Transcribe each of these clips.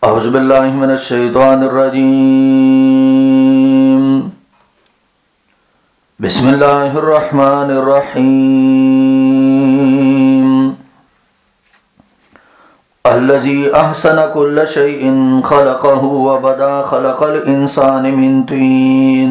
أعوذ بالله من الشيطان الرجيم. بسم الله الرحمن الرحيم. الذي أحسن كل شيء خلقه وبدأ خلق الإنسان من طين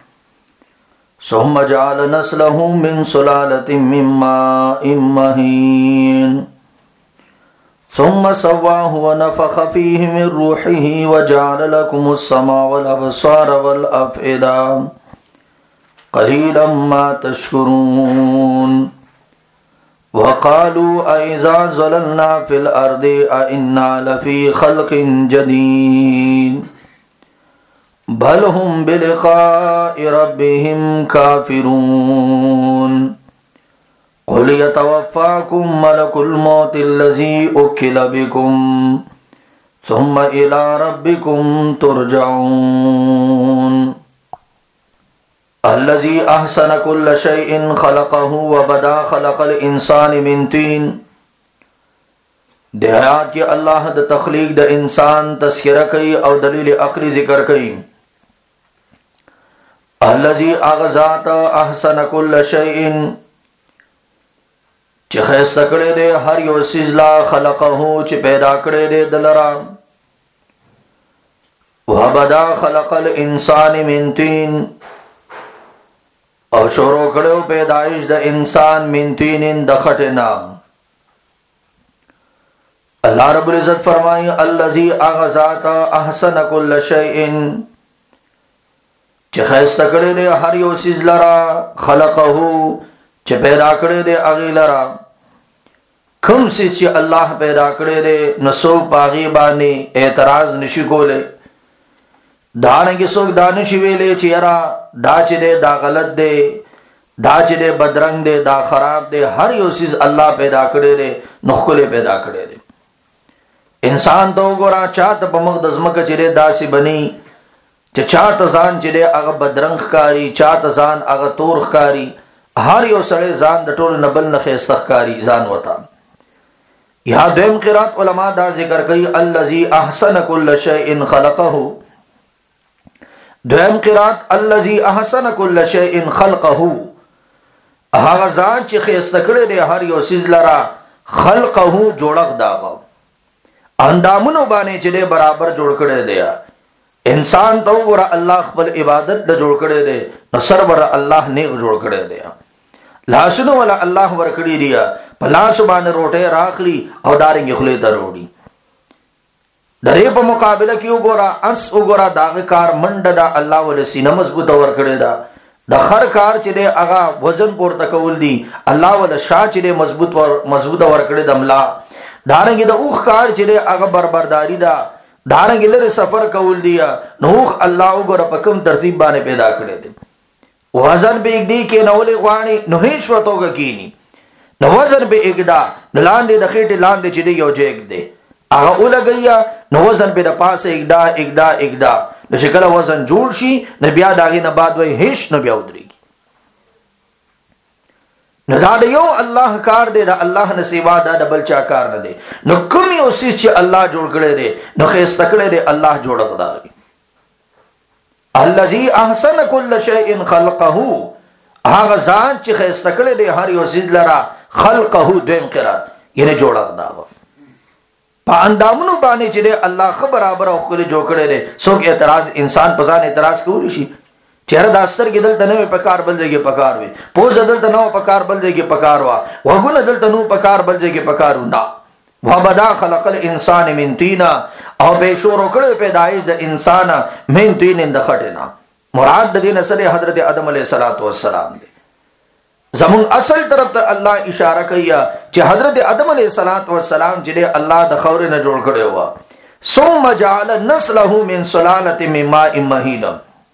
ثم جعل نسله من سلالة من ماء مهين ثم سواه ونفخ فيه من روحه وجعل لكم السمع والأبصار والأفئدة قليلا ما تشكرون. وقالوا أإذا ضللنا في الأرض أإنا لفي خلق جديد بل هم بلقاء ربهم كافرون. قل يتوفاكم ملك الموت الذي أكل بكم ثم إلى ربكم ترجعون. الذي أحسن كل شيء خلقه وبدأ خلق الإنسان من طين. دہیات کہ اللہ دا تخلیق دا انسان تذکرہ کئی او دلیل عقلی ذکر کئی. الذي اغذات احسن كل شيء چی خیست کڑے دے ہر یو سیزلا خلقہو چی پیدا کڑے دے دلرا. وَبَدَا خَلَقَ الْإِنسَانِ مِن طِينٍ اور شروع کڑے پیدائش دا انسان من طین دا خٹنا. اللہ رب العزت فرمائی الذی اغذات احسن کل شیء چی خیست کڑے دے ہر یو سیزلرا خلقہو چی پیدا کڑے دے اغی لرا. کم سیز چی اللہ پیدا کڑے دے نسو پاغی بانی اعتراض نشی کولے. دانگی سوک دانشی ویلے چی یرا دا چی دے دا غلط دے دا چی دے بدرنگ دے دا خراب دے. ہر یو سیز اللہ پیدا کڑے دے نخلے پیدا کڑے دے. انسان تو گورا چاہتا پا مقدزمک چی دے دا سی بنی چی چاہتا زان چی دے اغا بدرنگ کاری چاہتا زان اغا تورخ کاری. ہر یو سڑے زان دا ٹول نبل نخیستخ کاری زان وطا. یہاں دویم قرات علماء دا ذکر کئی الذی احسن کل شیء خلقہ. دویم قرات الذی احسن کل شیء خلقہ آغا زان چی خیستکڑے دے ہر یو سیز لرا خلقہ جوڑک داغا اندامنو بانے چلے برابر جوڑ کڑے دیا. انسان تو گورا اللہ خپل عبادت دا جوڑ کڑے دے نصر برا اللہ نیغ جوڑ کڑے دیا. لاسنو والا اللہ ورکڑی دیا پلاسو بانے روٹے راکلی او دارنگی خلی تا روڑی. درے پا مقابلہ کیو گورا اس او گورا داغکار مند دا اللہ والا سینہ مضبوط ورکڑے دا. دا خر کار چلے اغا وزن پورتا کول دی اللہ والا شاہ چلے مضبوط ورکڑے دا ملا. دارنگی دا اوخ کار چلے اغا بربرداری دا دارنگی لر سفر کول دیا نوخ اللہ گورا پکم ترتیب بانے پیدا کرے دے. وزن بے اگدی کے نولی غوانی نوہیش وطو گا کینی نو وزن بے اگدا نلاندے دا خیٹی لاندے چلے گیا جو اگ دے آغا اولا گیا نو وزن بے دا پاس اگدا اگدا اگدا نو شکل وزن جوڑ شی نو بیا داغی نباد وی ہیش نو بیا ادری گی. نو دا یو اللہ کار دے دا اللہ نسیبا دا بلچا کار نہ دے. نو کمی اسی چی اللہ جوڑ کرے دے نو خیستکڑے دے اللہ جوڑک دا گی. الذی احسن کل شیء خلقہ آغا زان چی خیستکڑے دے ہر یو سید لرا خلقہ دویم قرات یعنی جوڑک دا گا. پا اندامنو بانے چی دے اللہ خبر آبر او خلی جو کرے دے. سوک اعتراض انسان پزان اعتراض کولی شی چہرہ داستر کی دلتا نوے پکار بل جے گی پکار وے پوز دلتا نو پکار بل جے گی پکار وا وگن دلتا نو پکار بل جے گی پکارو نا. وَبَدَا خَلَقَ الْإِنسَانِ مِن طِينٍ او بے شورو کڑے پیدائش دا انسان من طین دا خٹنا. مراد دا دین اصل حضرت آدم علیہ السلام دے. زمون اصل طرف تا اللہ اشارہ کیا چہ حضرت آدم علیہ السلام جلے اللہ دا خور نہ جوڑ کڑے ہوا. ثُمَّ جَعَلَ نَسْلَهُ مِن سُلَالَةٍ مِن مَاءٍ مَهِينٍ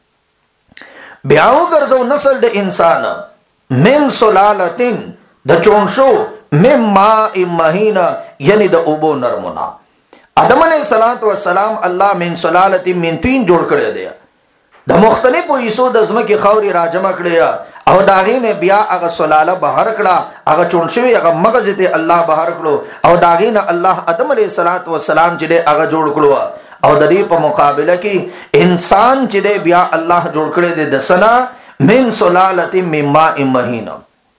بیاو گرزو نسل دا انسان من سلالتن دا چونشو من ماء مہین یعنی دا اوبو نرمنا. آدم علیہ السلام اللہ من سلالت من طین جوڑ کردے دیا دا مختلف ایسو دزم کی خوری راجمہ کردیا او داغین بیا اگا سلالہ بہر کڑا اگا چونشوی اگا مغزت اللہ بہر کڑو او داغین اللہ آدم علیہ السلام چلے اگا جوڑ کڑوا او د دې په مقابله کې انسان چې بیا الله جوړ کړی دی د سنا من سلاله من ماء مهین،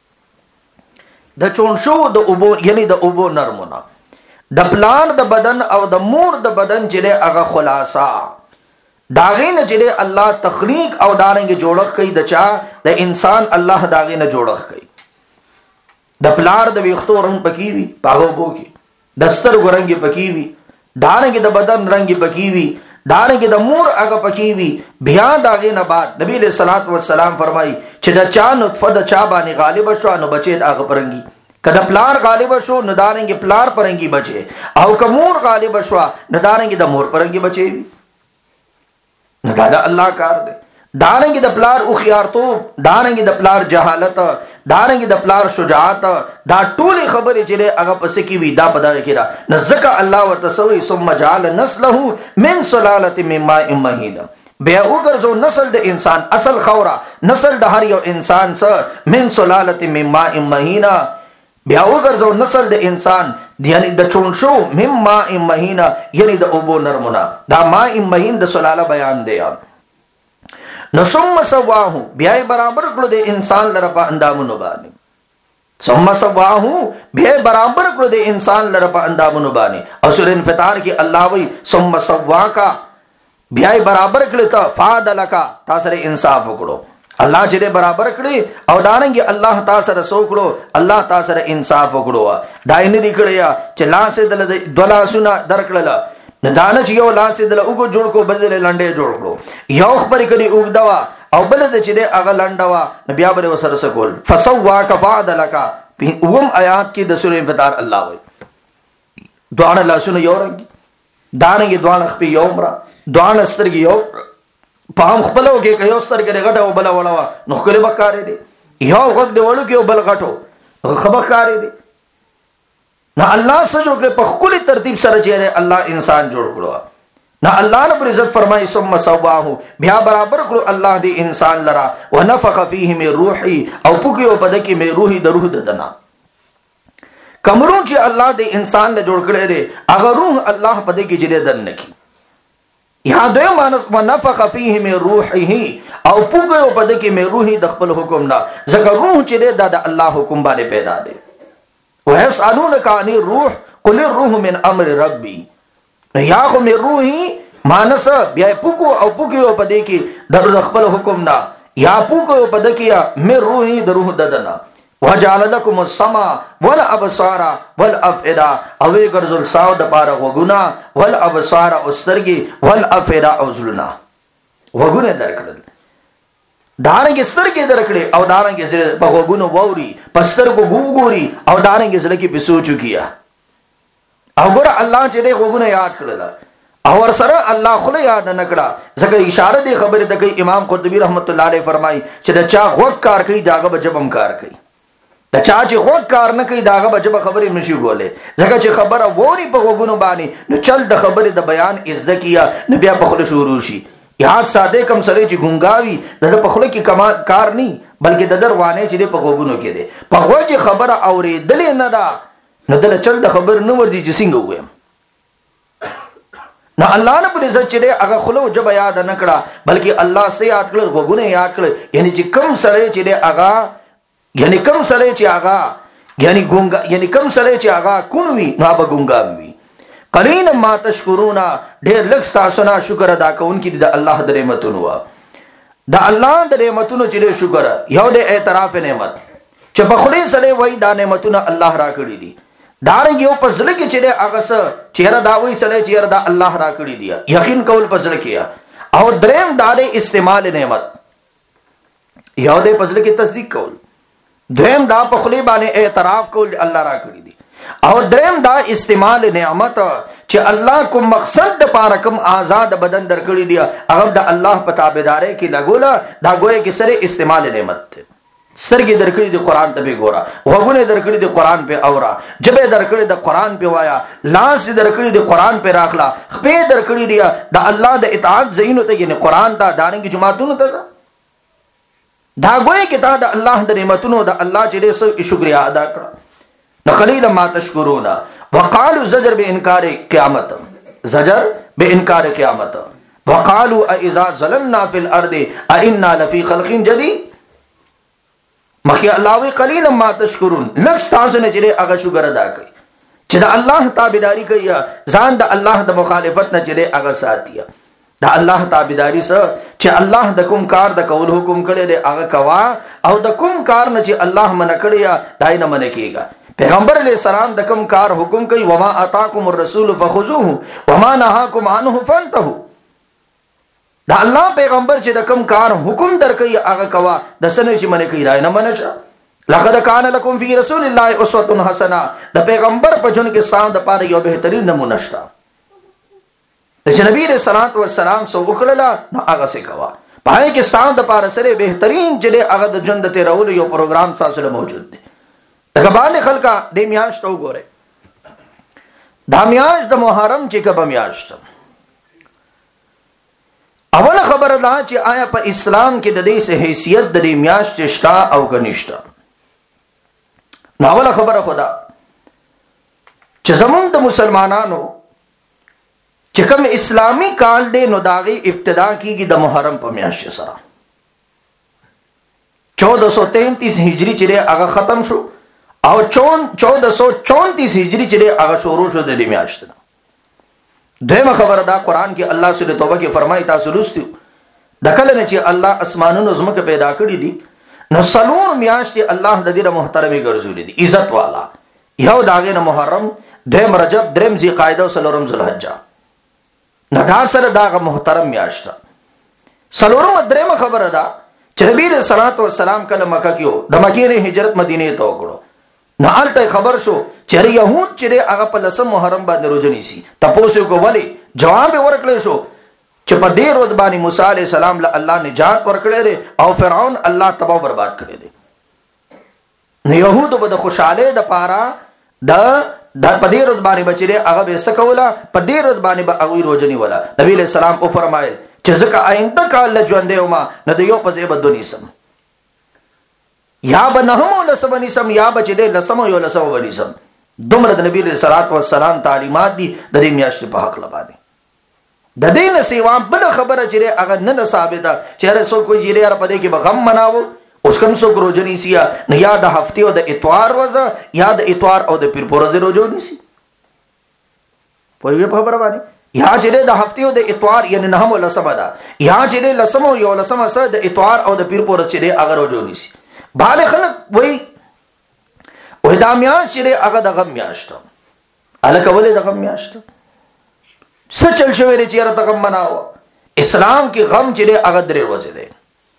د چونشو د اوبو یعنی د اوبو نرمونه، د پلان د بدن او د مور د بدن چې هغه خلاصا داغه نه چې الله تخلیق او دارنګ جوړخ کوي د چا د انسان الله داغه نه جوړخ کوي. د پلار د ویختو رنگ پکی وی پاغو بو کی دستر ګرنګ پکی وی دارنګ د بدن رنگ پکی وی دارنګ د مور هغه پکی وی بیا داغه نه بعد نبی له صلوات و سلام فرمای چې د چا نطفه د چا باندې غالب شو نو بچی هغه پرنګي، کله پلار غالب شو نو دارنګ پلار پرنګي بچي، او کمور غالب شو نو دارنګ د مور پرنګي بچي. نو دا الله کار دی. دارنګ د پلار او خيارتوب، دارنګ د پلار جهالت، دارنګ د پلار شجاعت، دا ټول خبرې چې هغه پس کې وی دا پدغه کړه نزکه الله وتسوي ثم جعل نسله من سلاله من ماء مهين. بیا وګرځو نسل د انسان اصل خورا نسل د هر یو انسان سره من سلاله من ماء مهين، بیا وګرځو نسل د انسان یعنی د چونشو من ماء مهين یعنی د اوبو نرمونه، دا ماء مهين د سلاله بیان دی. نو ثم سواه بیا برابر کړو د انسان لره په اندامونو باندې، ثم سواه بیا برابر کړو د انسان لره په اندامونو باندې. او سورۃ انفطار کې الله وی ثم سواکا بیا برابر کړی ته فادلک تاسو سره انصاف وکړو. الله چې برابر کړی او دانګي الله تاسو سره سوکړو، الله تاسو سره انصاف وکړو. دای نه دی کړی چې لاسه دل دولا سنا درکړل نه دانه چې یو لاس دل وګ جوړ کو بدل لنډه جوړ کړو، یو خبرې کړي وګدوا او بل د چې هغه لنډوا بیا به وسره سکول فسواک فعدلک. اوم آیات کې د سورې انفطار الله وایي دوانه لاسونه یو رنګ دانه دوانه خپې یو مرا دوانه سترګې یو پام خپلو کې یو سترګې غټه او بل وړوا نو کله بکارې دي، یو وخت دی وړو کې او بل غټو خبرکارې دي. نہ اللہ سے جوڑ کے پخکل ترتیب سره چې الله انسان جوړ کړو. نہ الله رب العزت فرمایي ثم سواه بیا برابر کړو الله دی انسان لرا ونفخ فيه من روحي او پوکیو پدکی می روحي د روح ددنا. کمرون چې الله دی انسان له جوړ کړي دي هغه روح الله پدکی چې دن نکی. یہاں دوی مانس ونفخ فيه من روحه او پوکیو پدکی می روحي د خپل حکم نه، ځکه روح چې د الله حکم باندې پیدا دی. وَيَسْأَلُونَكَ عَنِ الرُّوحِ قُلِ الرُّوحُ مِنْ أَمْرِ رَبِّي. یا خو مې روحي مانس بیا پوکو او پوکیو پدې کې د خپل حکم نه، یا پوکو پدې کې مې روحي د روح ددنا. وَجَعَلَ لَكُمُ السَّمْعَ وَالْأَبْصَارَ وَالْأَفْئِدَةَ او ګرځول ساو د پاره وګونه والابصار او سترګي والافئده او زلنا وګونه درکړل. دارنګ سترګې درکړي او دارنګ زړه په وګونو ووري پسترګو ګوري او دارنګ زړه کې بسوچو کیا. او ګور الله چې دې وګونه یاد کړل او ور سره الله خله یاد نه کړه، ځکه اشاره دې خبره د کوي امام قرطبي رحمت الله علیه فرمایي چې د چا غوږ کار کوي داغه بجبم کار کوي، د چا چې غوږ کار نه کوي داغه بجبه خبرې نشي کولای، ځکه چې خبره ووري په وګونو باندې نو چل د خبره د بیان عزت کیا نو بیا په خله شروع شي. یاد ساده کم سره چې ګونګاوي د په خله کې کمال کار نه بلکې د دروانه چې په وګونو کې دي په وګه خبره اورېدلې نه ده نو دل چل د خبر نه ور دي چې څنګه ویم. نو الله نه په عزت چې هغه خلو جب یاد نه کړه بلکې الله سي یاد کړ وګونه یاد کړ، یعنی چې کم سره چې هغه یعنی کم سره چې هغه یعنی ګونګا یعنی کم سره چې هغه کونوي نو به ګونګاوي. قلینا ما تشکرونا ډېر لږ تاسو نه شکر ادا کوونکي د الله د نعمتونو د الله د نعمتونو چې شکر یو د اعتراف نعمت چې په خوري سره وای دا نعمتونه الله را کړی دي، دارنګ یو پزړه کې چې هغه څه چیرې دا وای سره چیرې دا الله را کړی دی یقین کول پزړه کې، او دریم دا د استعمال نعمت یو د پزړه کې تصدیق کول، دریم دا په خوري باندې اعتراف کول الله را کړی دي، او دریم دا استعمال نعمت چې الله کوم مقصد د پاره کوم آزاد بدن درکړي دی هغه د الله په تابعداري کې لګولا دا ګویا کې سره استعمال نعمت ته. سترګې درکړي دی قران ته به ګورا، وګونه درکړي دی قران په اورا، جبه درکړي دی قران په وایا، لاس درکړي دی قران په راخلا، خپې درکړي دی د الله د اطاعت زینو ته یعنی قران ته دانګي جماعتونو ته دا ګویا کې تا د الله د نعمتونو د الله چې شکریا ادا کړه. قلیلا ما تشکرونا وقالوا زجر به انکار قیامت. زجر به انکار قیامت. وقالوا اذا ظلمنا في الارض ائنا لفي خلق جديد. مخي الله وی قليلا ما تشکرون. لږ تاسو نه چې هغه شکر ادا کوي چې د الله تابعداري کوي، ځان د الله د مخالفت نه چې هغه ساتي. دا الله تابعداري سره چې الله د کوم کار د کول حکم کړي دی هغه کوا، او د کوم کار نه چې الله منع کړی دای نه منع کیږي. پیغمبر علیہ السلام د کوم کار حکم کوي، وما اتاکم الرسول فخذوه وما نهاکم عنه فانتهوا. دا الله پیغمبر چې د کوم کار حکم درکوي هغه کوا، د سنه چې منع کوي دای نه منع شه. لقد كان لكم في رسول الله اسوه حسنه. د پیغمبر په جون کې سان د پاره یو بهترین نمونه شته. چې نبی رسول الله والسلام سو وکړه نو هغه څه کوا، پای کې سان د پاره سره بهترین چې هغه د ژوند ته راول یو پروګرام تاسو له موجود دی. دغه باندې خلکا د میاشت وګوره، دا میاشت د محرم چې کبه میاشت. اوله خبره دا چې آیا په اسلام کې د دې سه حیثیت د دې میاشت شتا او کنيشتا. نو اوله خبره خدا چې زمونږ د مسلمانانو چې کوم اسلامی کال دی نو داغي ابتدا کیږي د محرم په میاشت سره. 1433 هجری چې هغه ختم شو او 1434 هجری چې هغه شروع شو د دې میاشت. دویمه خبره دا قران کې الله سورۃ توبه کې فرمایي، تاسو لوستیو د کله نه چې الله اسمانونو زمکه پیدا کړی دي نو سلور میاشتې الله د دې محترمي ګرځولې دي، عزت والا. یو داغه نه محرم، دویم رجب، دریم ذی قعده او سلورم ذوالحجه. نه دا سره داغه محترم میاشت. سلورم دریمه خبره ده چې نبی رسول الله والسلام کله مکه کې د مکې نه هجرت مدینه ته وکړو. نو آلته خبر شو چې يهود چې هغه په لسم محرم باندې روزه نیسي. تاسو کو ولی جواب ورکړل شو چې په دې ورځ باندې موسی عليه السلام له الله نجات ورکړي دي او فرعون الله تباہ برباد کړي دي. نو يهود به د خوشاله د پاره د په دې ورځ باندې بچي هغه به سکولا، په دې ورځ باندې به هغه روزه نیولا. نبی عليه السلام او فرمایل چې ځکه آینده کال ژوند دی ما نه د یو په ځای بدونی سم یا به نهمو لسمنی سم یا به چې لسمو یو لسمو ونی سم. دومره د نبی صلی الله علیه وسلم تعلیمات دي د دې میاشتې په حق لبانه. د دې نه سیوا بل خبره چې هغه نه ثابته چې رسول کوئی جیره را پدې کې به غم مناو. اوس کوم څوک روزه نیسي نه، یا د هفته او د اتوار ورځ یا د اتوار او د پیر پورې روزه نیسي. په یوه خبره باندې یا چې د هفته او د اتوار یعنی نهمو لسمه ده، یا چې لسمو یو لسمه سره د اتوار او د پیر پورې چې هغه روزه نیسي. باندې خلک وای دا میاشت چې هغه د غم میاشت الکه ولې د غم میاشت څه چل شوی دی چې هغه غم مناو. اسلام کې غم چې هغه درې ورځې دی.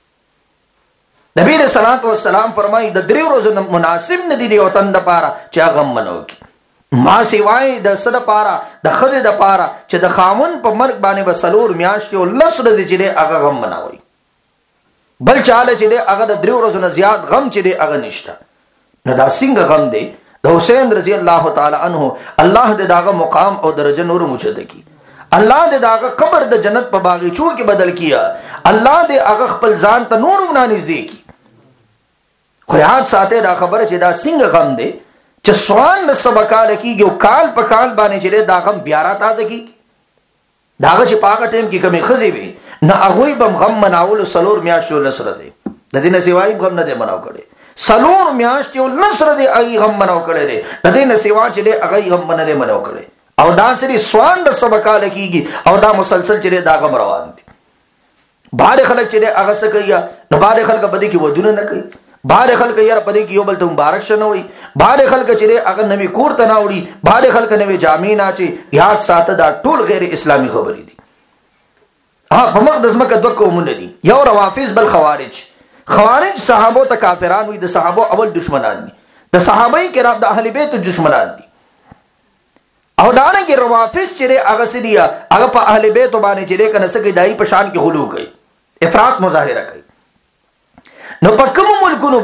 نبی رسول الله والسلام فرمایي د درې ورځې مناسب نه دي د وطن د پاره چې هغه غم مناو کی. ما سیوای د سره پاره د خدای د پاره چې د خامون په مرګ باندې وسلور میاشت او لس ورځې چې هغه غم مناوي. بل چاله چې هغه د درې ورځې نه زیات غم چې هغه نشته. نو دا څنګه غم دی؟ د حسین رضی الله تعالی عنہ الله دې داغه مقام او درجه نور موجوده کی. الله دې داغه قبر د جنت په باغچو کې بدل کیا. الله دې هغه خپل ځان ته نور ونانځ کی. خو یاد ساته دا خبره چې دا څنګه غم دی چې سوان د سبکاله کیږي او کال په کال باندې چې دا غم بیا را تازه کی. داغه چې پاګه ټیم کې کمی خزي وي نه هغه بم غم مناول سلور میاشتو لسره دی. د دې نه سیوای غم نه دی مناو کړي. سلور میاشتو لسره دی هغه غم مناو کړي دی. د دې نه سیوا چې دی هغه غم نه دی مناو کړي. او دا سری سوان د سبکاله کیږي او دا مسلسل چې دا غم روان دي. بار خلک چې هغه څه کوي نو بار خلک بده کې ودونه نه کوي. بار خلک یې په دې کې یو بل ته مبارک شنه وي. بار خلک چې هغه نوې کور ته ناوړي، بار خلک نوې جامې نه چي. یاد ساته دا ټول غیر اسلامي خبرې دي. په مقدس مکه دوه قومونه دي، یو روافض بل خوارج. خوارج صحابو ته کافران وي، د صحابو اول دشمنان دي، د صحابه کرام د اهل بیت دشمنان دي. او دانه کې روافض چې هغه سړي هغه په اهل بیت باندې چې کنه سګي دای په شان کې غلو کوي، افراط مظاهره کوي. نو په کوم ملکونو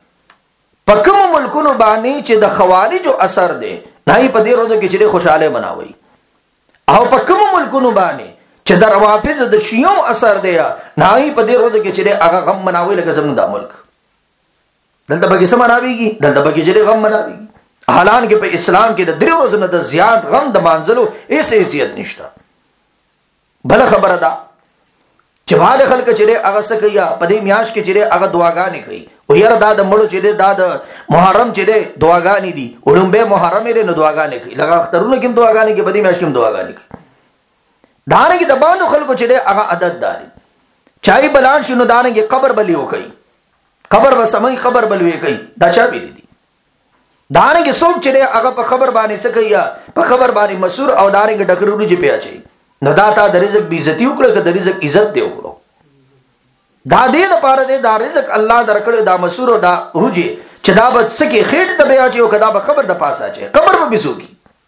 باندې چې د خوارجو اثر دی نه په دې ورځو کې چې خوشاله مناوي، او په کوم ملکونو باندې چې د روافض د شیعو اثر دی نه په دې ورځو کې چې هغه غم مناوي لکه زموږ د ملک. دلته به څه مناويږي؟ دلته به چې غم مناويږي. حالان کې په اسلام کې د 3 ورځې د زیات غم د مانځلو هیڅ حیثیت نشته. بل خبره ده چې باندې خلک چې هغه څه کوي په دې میاش کې چې هغه دعاګانې کوي او یاره دا د مړو چې دا د محرم چې دعاګانې دي اولمبه محرم یې نو دعاګانې کوي لکه اخترونه کې دعاګانې کوي په دې میاش کې دعاګانې کوي. دانه کې د باندې خلکو چې هغه عادت داري چای بلان شنو دانه کې قبر بلیو کوي قبر وسمای خبر بلوي کوي دا چا ویلي دي. دانه کې څوک چې هغه په خبر باندې څه کوي په خبر باندې مسور او دانه کې ډکرونو چې پیاچي نو دا تا د رزق بی عزتی وکړه که د رزق عزت دی وکړو. دا دې لپاره دی دا رزق الله درکړي دا مسور او دا روجي چې دا به سکه خېټ ته بیا چې او کدا به خبر د پاسه اچي قبر به بيسوږي.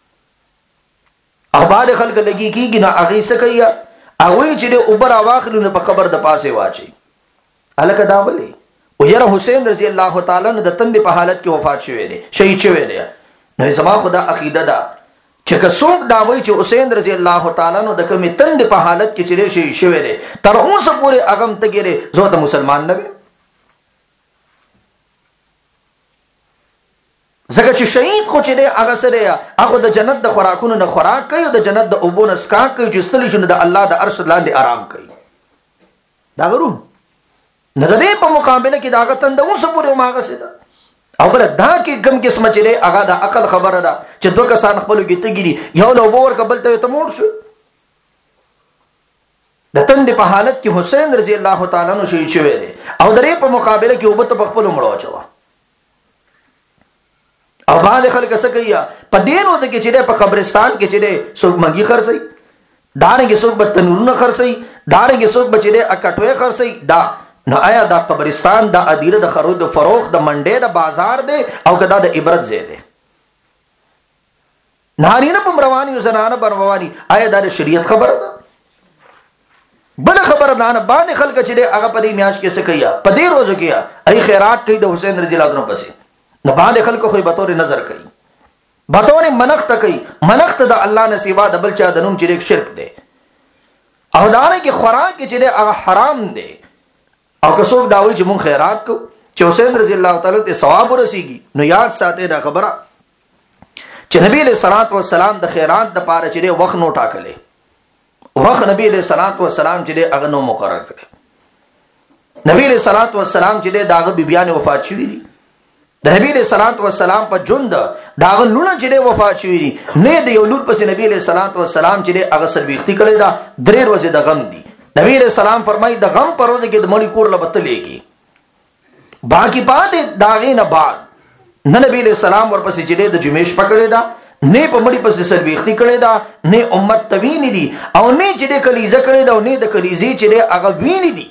او بعد خلک لګي کیږي نه هغه سکه هغه چې اوپر اواخلو نه په خبر د پاسه واچي الکه دا ولي او یره حسین رضی الله تعالی عنہ د تند په حالت کې وفات شوی دی شهید شوی دی. نو زما خدا عقیده ده چې که څوک دا وایي چې حسین رضی الله تعالی عنہ د کومې تند په حالت کې چې شهید شوی دی تر اوسه پورې هغه تګره زه ته مسلمان نه وم. ځکه چې شهید خو چې هغه سره هغه د جنت د خوراکونو نه خوراک کوي او د جنت د اوبو نه اسکاک کوي چې ستلی شنو د الله د عرش لاندې آرام کوي. دا غرو نه د دې په مقابله کې دا غتند اوسه پورې ماغه سره او بل دا کې کم قسمه چې هغه د عقل خبره ده چې دوه کسان خپل کې تګيري یو له اور قبل ته موړ شو. د تند په حالت کې حسین رضی الله تعالی عنہ شهید شوی دی او درې په مقابله کې وبته په خپل مړو چوا. او باندې خلک څه کوي په دینو د کې چې په قبرستان کې چې څوک منګي خرڅي دانه کې څوک به تنورونه خرڅي دانه کې څوک بچي اکټوي خرڅي دا نو آیا دا قبرستان دا ادیره د خرید او فروخت د منډې د بازار دی او کدا د عبرت ځای دی. نارینه په رواني او زنانه په رواني آیا دا د شریعت خبره ده؟ بل خبره ده نه باندې خلک چې هغه په دې میاش کې څه کوي په دې روزو کې ای خیرات کوي د حسین رضی الله عنه پسې نه باندې خلک خو به تور نظر کوي بطور منخت کوي منخت د الله نه سیوا د بل چا د نوم چې شرک دی او دانه کې خوراک چې هغه حرام دی. او که څوک دا وایي چې مونږ خیرات کو چې حسین رضی الله تعالی ته ثواب ورسیږي نو یاد ساتئ دا خبره چې نبی له صلوات و سلام د خیرات د پاره چې وخت نو ټاکلې وخت نبی له صلوات و سلام چې هغه نو مقرر کړي. نبی له صلوات و سلام چې داغه بیبيان وفات شوي دي د نبی له صلوات و سلام په ژوند داغه لونه چې وفات شوي دي نه د یو لور پس نبی له صلوات و سلام چې هغه سرويختي کړي دا 3 ورځې د غم دي. نبی علیہ السلام فرمائی د غم پر ورځ کې د مړي کور لبتلېږي باقی پاتې داغې نه بعد نه نبی علیہ السلام ورپسې چې د جمیش پکړې دا نه په مړي پسې سرويختي کړي دا نه امت توینې دي او نه چې کلیزه کړي دا نه د کلیزې چې هغه ویني دي.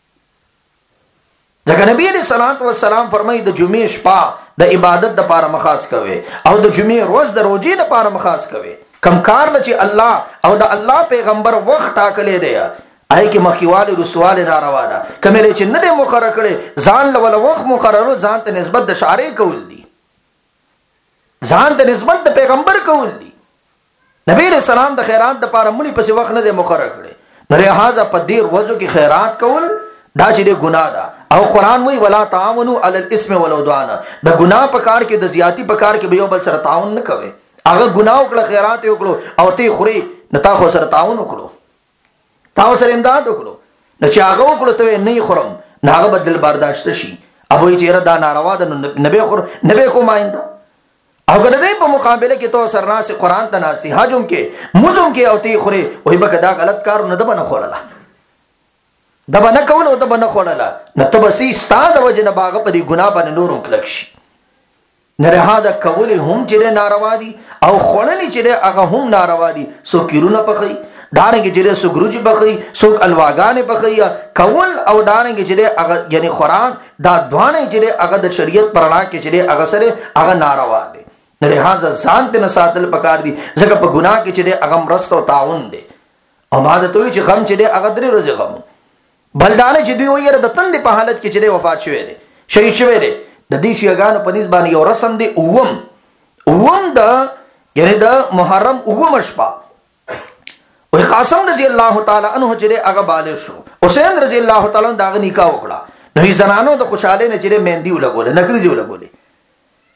ځکه نبی علیہ السلام فرمائی د جمیش په د عبادت د پاره مخاص کوي او د جمعې روز د روزې د پاره مخاص کوي کم کار نه چې الله او د الله پیغمبر وخت ټاکلې دی آی کې مخکیواله رسواله ناروا ده کمه چې نه د مقرره کړي ځان له وخت مقرره ځان ته نسبت د شارع کول دي ځان ته نسبت د پیغمبر کول دي. نبی رسول الله د خیرات د پاره مړي پسې وخت نه د مقرره کړي نو لہذا په دې ورځو کې خیرات کول دا چې د ګناه ده او قران وی ولا تعاونوا علی الاسم والعدوان د ګناه په کار کې د زیاتی په کار کې به یو بل سره تعاون نه کوي. هغه ګناه وکړه خیرات وکړو او ته خوري نتا خو سره تعاون وکړو تاسو سره امداد وکړو نو چې هغه وکړو ته نه خورم نه هغه بدل برداشت شي ابو یې چیرې دا ناروا ده نبی خور نبی کوم آینده او ګنې په مقابله کې تو سرناس قران ته ناسي حجم کې مودم کې او تی خوري وای به دا غلط کار نه ده بنه خوړله دا بنه کول او دا بنه خوړله نو ته بسې ستاد وجه نه باغ په دې ګناه باندې نورم کلک شي نه هدا کول هم چې ناروا دي او خوړلې چې هغه هم ناروا دي سو کیرونه پخې دانګي چې سو ګروجي بخي سو الواغانې بخي کول او دانګي چې هغه یعنی قران دا دوانه چې هغه د شریعت پرانا کې چې هغه سره هغه ناروا دي نه لہذا ځان ته ساتل پکار دي ځکه په ګناه کې چې هغه مرسته او تعاون دي او ما ته وی چې غم چې هغه درې ورځې غم بلدانه چې دوی ویره د تند په حالت کې چې وفات شوی دي شهید شوی دي د دې شیګانو په نسبت باندې یو رسم دی اوم د یعنی د محرم اوم شپه وی قاسم رضی الله تعالی عنہ چې هغه بالغ شو حسین رضی الله تعالی عنہ داغه نکاح وکړه نو زنانو د خوشاله نه چې مهندی ولګول نکریږي ولګول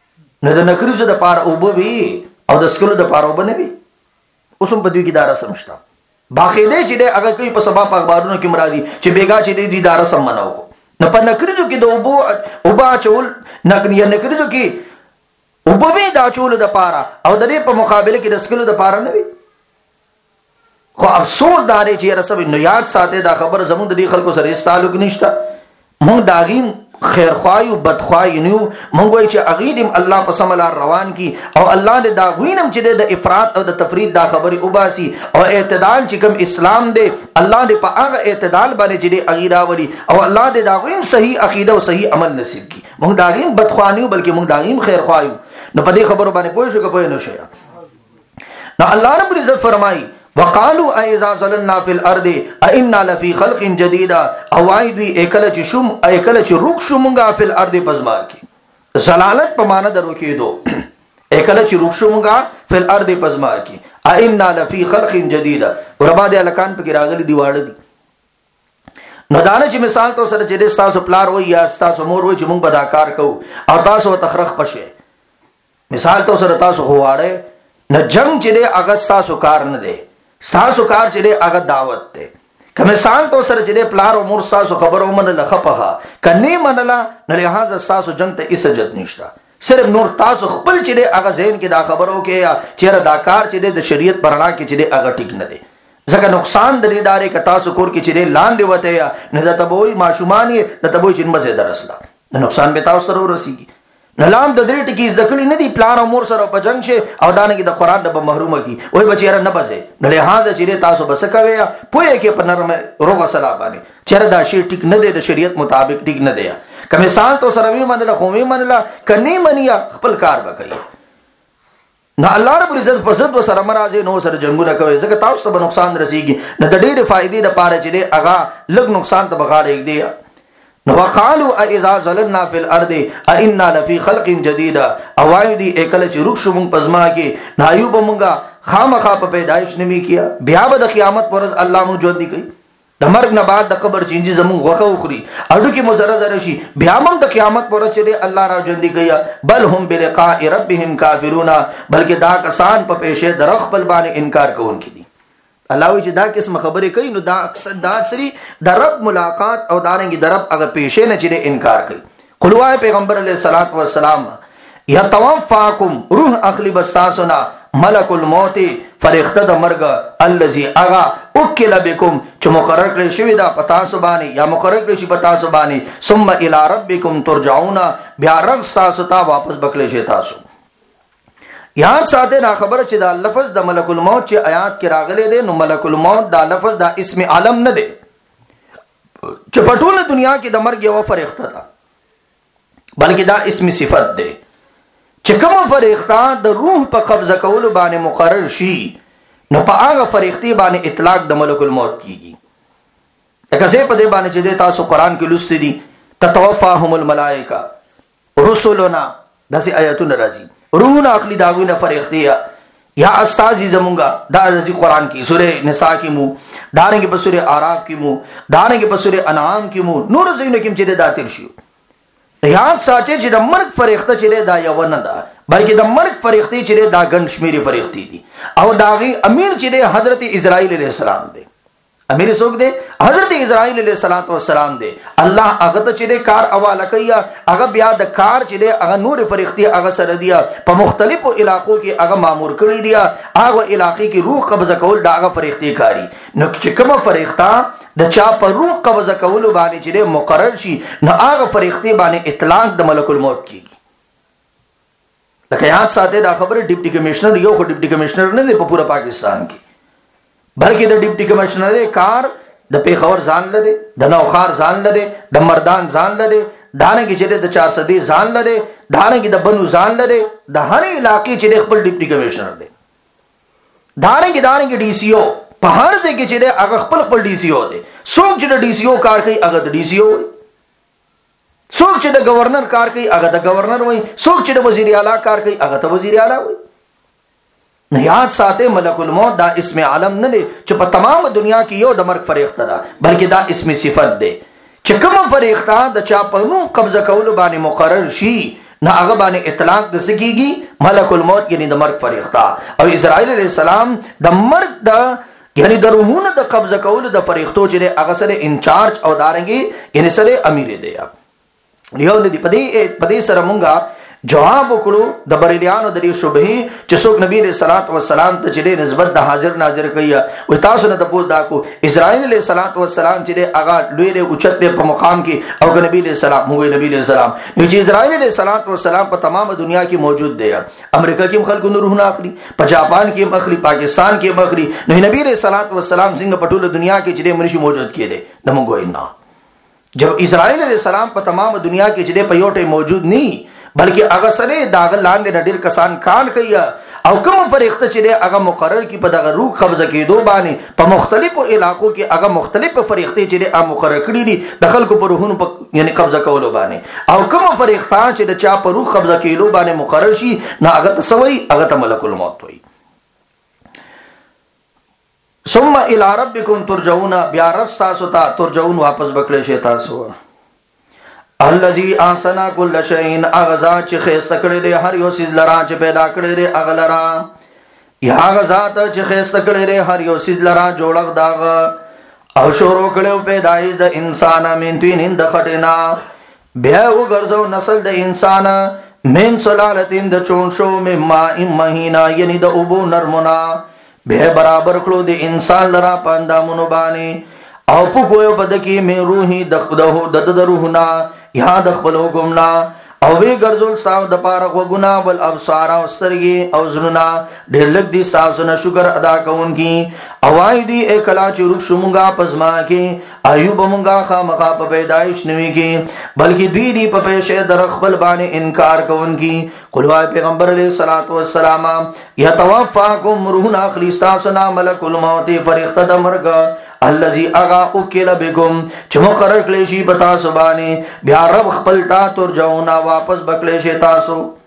نو د نکریزو د پاره اوبه وي او د سکلو د پاره اوبه نه وي. اوس هم په دوی کې دا رسم شته. باقاعده چې هغه کوي په سبا په اخبارونو کې مرادي چې بیګا چې دې دا رسم مناو کو. نو په نکریزو کې د اوبه چول نکریزو کې اوبه وي دا چول د پاره او د دې په مقابله کې د سکلو د پاره نه وي. خو افسوس دا دی چې رسم نو یاد ساته دا خبر زموږ د دې خلکو سره هیڅ تعلق نشته. موږ داغیم خیر خوایو بد خوای نیو مونږ وای چې اغیدم الله په سملا روان کی او الله دې دا غوینم چې د افراط او د تفرید دا خبري وباسي او اعتدال چې کوم اسلام دې الله دې په هغه اعتدال باندې چې دې اغیرا وړي او الله دې دا غویم صحیح عقیده او صحیح عمل نصیب کی. مونږ داغیم بد خوانیو بلکې مونږ داغیم خیر خوایو. نو په دې خبرو باندې پوه شو که پوه نه شئ. نو الله رب العزت فرمایي وقالوا اذا ظللنا في الارض ائنا لفي خلق جديد او ايدي اكل چې شوم اكل چې روک شومغا في الارض پزما کې زلالت په معنا درو کې دو اكل چې روک شومغا في الارض پزما کې ائنا لفي خلق جديد وربا دې الکان په کې راغلي دی واړه دي. نو دانه چې مثال تو سره چې تاسو پلار وای یا تاسو مور وای چې موږ بداکار کوو او تاسو تخرخ پشه مثال تو سره تاسو هواړه نه جنگ چې دې هغه تاسو کار نه دی ساسو کار چې دې هغه دعوت ته کمه سان تو سره چې دې پلار او مور ساسو خبرو منل خپخه کني منلا نه لہذا ساسو جنگ ته اسجت نشتا. صرف نور تاسو خپل چې دې هغه ذهن کې دا خبرو کې چې دا کار چې د شریعت پرانا کې چې دې هغه ټیک نه دی ځکه نقصان د دې دارې ک تاسو کور کې چې دې لاندې وته نه د تبوي ماشومان د تبوي چې مزه درسلا نقصان به تاسو سره ورسیږي. نلام د دې ټکی ز دکړی نه دی پلان او مور سره په جنگ شه او دانګي د قران د محرومه کی وای بچیرا نه بځه نه لہذا چې تاسو بس کوي پوهه کې په نرم روغه سلام باندې چیرې دا شی ټیک نه دی د شریعت مطابق ټیک نه دی که مثال تو سره وی منله خو وی منله کني منیا خپل کار وکړي. نه الله رب العزت په صد سره مرাজি نو سره جنگونه کوي ځکه تاسو ته نقصان رسیږي نه د ډېر فائدې د پاره چې هغه لږ نقصان ته بغاړي دی. نو وقالوا اذا ظللنا في الارض ائنا لفي خلق جديد اوایدی اکل چې روښ مونږ پزما کې نایوب مونږه خامخا په پیدایش نمی کیا بیا به د قیامت پر الله مونږ ژوند دی کوي د مرګ نه بعد د قبر چینجی زمون غوخه وخوري اډو کې مزرد رشي بیا مونږ د قیامت پر چې الله را ژوند دی کوي بل هم بلقاء ربهم کافرون بلکې دا کسان په پیشه درخ بل باندې انکار کوونکي دي. الله وی چې دا قسم خبرې کوي نو دا اکثر دا سری د رب ملاقات او دانګي د رب هغه پیښې نه چې انکار کوي. قلوای پیغمبر علیه الصلاۃ والسلام یتوفاکم روح اخلی بستاسنا ملک الموت فرښتہ د مرګ الذي اغا وکل بكم چې مقرر کړی شوی دا پتا سو باندې یا مقرر کړی شي پتا سو باندې ثم الى ربكم ترجعون بیا رب تاسو ته واپس بکلی شي. تاسو یاد ساته دا خبره چې دا لفظ د ملک الموت چې آیات کې راغلي دي نو ملک الموت دا لفظ دا اسم عالم نه دی چې په ټوله دنیا کې د مرګ یو فرښتہ ده بلکې دا اسم صفت دی چې کوم فرښتہ د روح په قبضه کولو باندې مقرر شي نو په هغه فرښتې باندې اطلاق د ملک الموت کیږي. لکه څه په دې باندې چې تاسو قران کې لوستي دي تتوفاهم الملائکه رسلنا داسې آیاتونه راځي روحونه اخلي داوینه فرښتیا یا استاذ زمونږه دا د قران کې سوره نساء کې مو دانګه په سوره اعراف کې مو دانګه په سوره انعام کې مو نور زینو کې چې داتل شي. یاد ساتي چې د مرګ فرښتہ چې دا یو نه ده بلکې د مرګ فرښتې چې دا ګڼ شمیري فرښتې دي او داغي امیر چې حضرت اسرائیل علیہ السلام دی. امیر څوک دی؟ حضرت اسرائیل علیہ الصلوۃ والسلام دی. الله هغه ته چې کار حواله کوي هغه بیا د کار چې هغه نور فرښتې هغه سره دی په مختلفو علاقو کې هغه مامور کړی دی هغه علاقې کې روح قبضه کول دا هغه فرښتې کاری نو چې کومه فرښتہ د چا په روح قبضه کول باندې چې مقرر شي نو هغه فرښتې باندې اطلاق د ملک الموت کیږي. لکه یاد ساته دا خبره ډیپټي کمشنر یو خو ډیپټي کمشنر نه دی په پورا پاکستان کې بلکې د ډیپټي کمشنر کار د پیښور ځان لري د نوخار ځان لري د مردان ځان لري دانګي چې د 400 ځان لري دانګي د بنو ځان لري د هر علاقې چې خپل ډیپټي کمشنر دی دانګي ډي سي او په هر ځای کې چې هغه خپل ډي سي او دی څوک چې د ډي سي او کار کوي هغه د ډي سي او څوک چې د گورنر کار کوي هغه د گورنر وای څوک چې د وزیر اعلی کار کوي هغه ته وزیر اعلی وای. نه یاد ساته ملک الموت دا اسم عالم نه دی چې په تمام دنیا کې یو د مرګ فرښتہ ده بلکې دا اسم صفت دی چې کوم فرښتہ د چا په نوم قبضه کول باندې مقرر شي نه هغه باندې اطلاق د سکیږي ملک الموت یعنی د مرګ فرښتہ، او اسرائیل علیہ السلام د مرګ د یعنی د روحونو د قبضه کولو د فرښتو چې هغه سره انچارج او دارنګي یعنی سره امیر دی. یو د پدې سره مونږه جواب وکړو د بریلیانو د دې شبهه چې څوک نبی رسول الله والسلام ته چې نسبت د حاضر ناظر کوي او تاسو نه تاسو دا کو اسرائیل علیہ الصلوۃ والسلام چې هغه لوی له اوچت په مقام کې او نبی رسول الله موږ نبی رسول الله چې اسرائیل علیہ الصلوۃ والسلام په تمام دنیا کې موجود دی، امریکا کې خلکو نورونه اخلي، په جاپان کې مخلي، پاکستان کې مخلي، نو نبی رسول الله والسلام څنګه په ټوله دنیا کې چې مرشي موجود کړي نو موږ نه. جب اسرائیل علیہ السلام په تمام دنیا کې چې په یو ټیم موجود نه بلکې هغه سره داغه لاندې ډیر کسان کار کوي او کوم فرښتہ چې هغه مقرر کی په دغه روح قبضه کېدو باندې په مختلفو علاقو کې هغه مختلف فرښتې چې هغه مقرر کړی دي د خلکو په روحونو په یعنی قبضه کولو باندې، او کوم فرښتہ چې د چا په روح قبضه کېدو باندې مقرر شي نه هغه تسوي هغه ته ملک الموت وي. ثم الى ربكم ترجعون، بیا رب تاسو ته ترجعون واپس بکړی شي تاسو. الذي احسن كل شيء، اغزا چې خیسته کړی دی هر یو سیز لرا چې پیدا کړی دی هغه لرا، یا غزا ته چې خیسته کړی دی هر یو سیز لرا جوړک داغه، او شروع کړو پیدایش د انسان من تین د خټینا، بیا وګرځو نسل د انسان من سلالتین د چونشو من ماء مهینا یعنی د اوبو نرمنا، به برابر کړو د انسان لرا پاندامونو باندې، او په کویو بدکی مې روحي د روحنا یا د خپل حکمنا، او وی ګرځول تاسو د پاره غوګنا ول ابصار او سترګي او زړونه ډېر لږ دي تاسو نه شکر ادا کوونکی، او وای دی اکلا چې روح شومږه پزما کې ایوب مونږه خامخا په پیدایش نوي کې، بلکې دوی دی په پېښه در خپل باندې انکار کوونکی. قل وای پیغمبر علیہ الصلوۃ والسلام یتوفاکم روحنا خلیصاسنا ملک الموت فرښتہ د مرګ الذي اغا اوکل بكم چې مقرر کړی شي بتا سبانه، بیا رب خپل تا ترجعون واپس بکړی شي تاسو.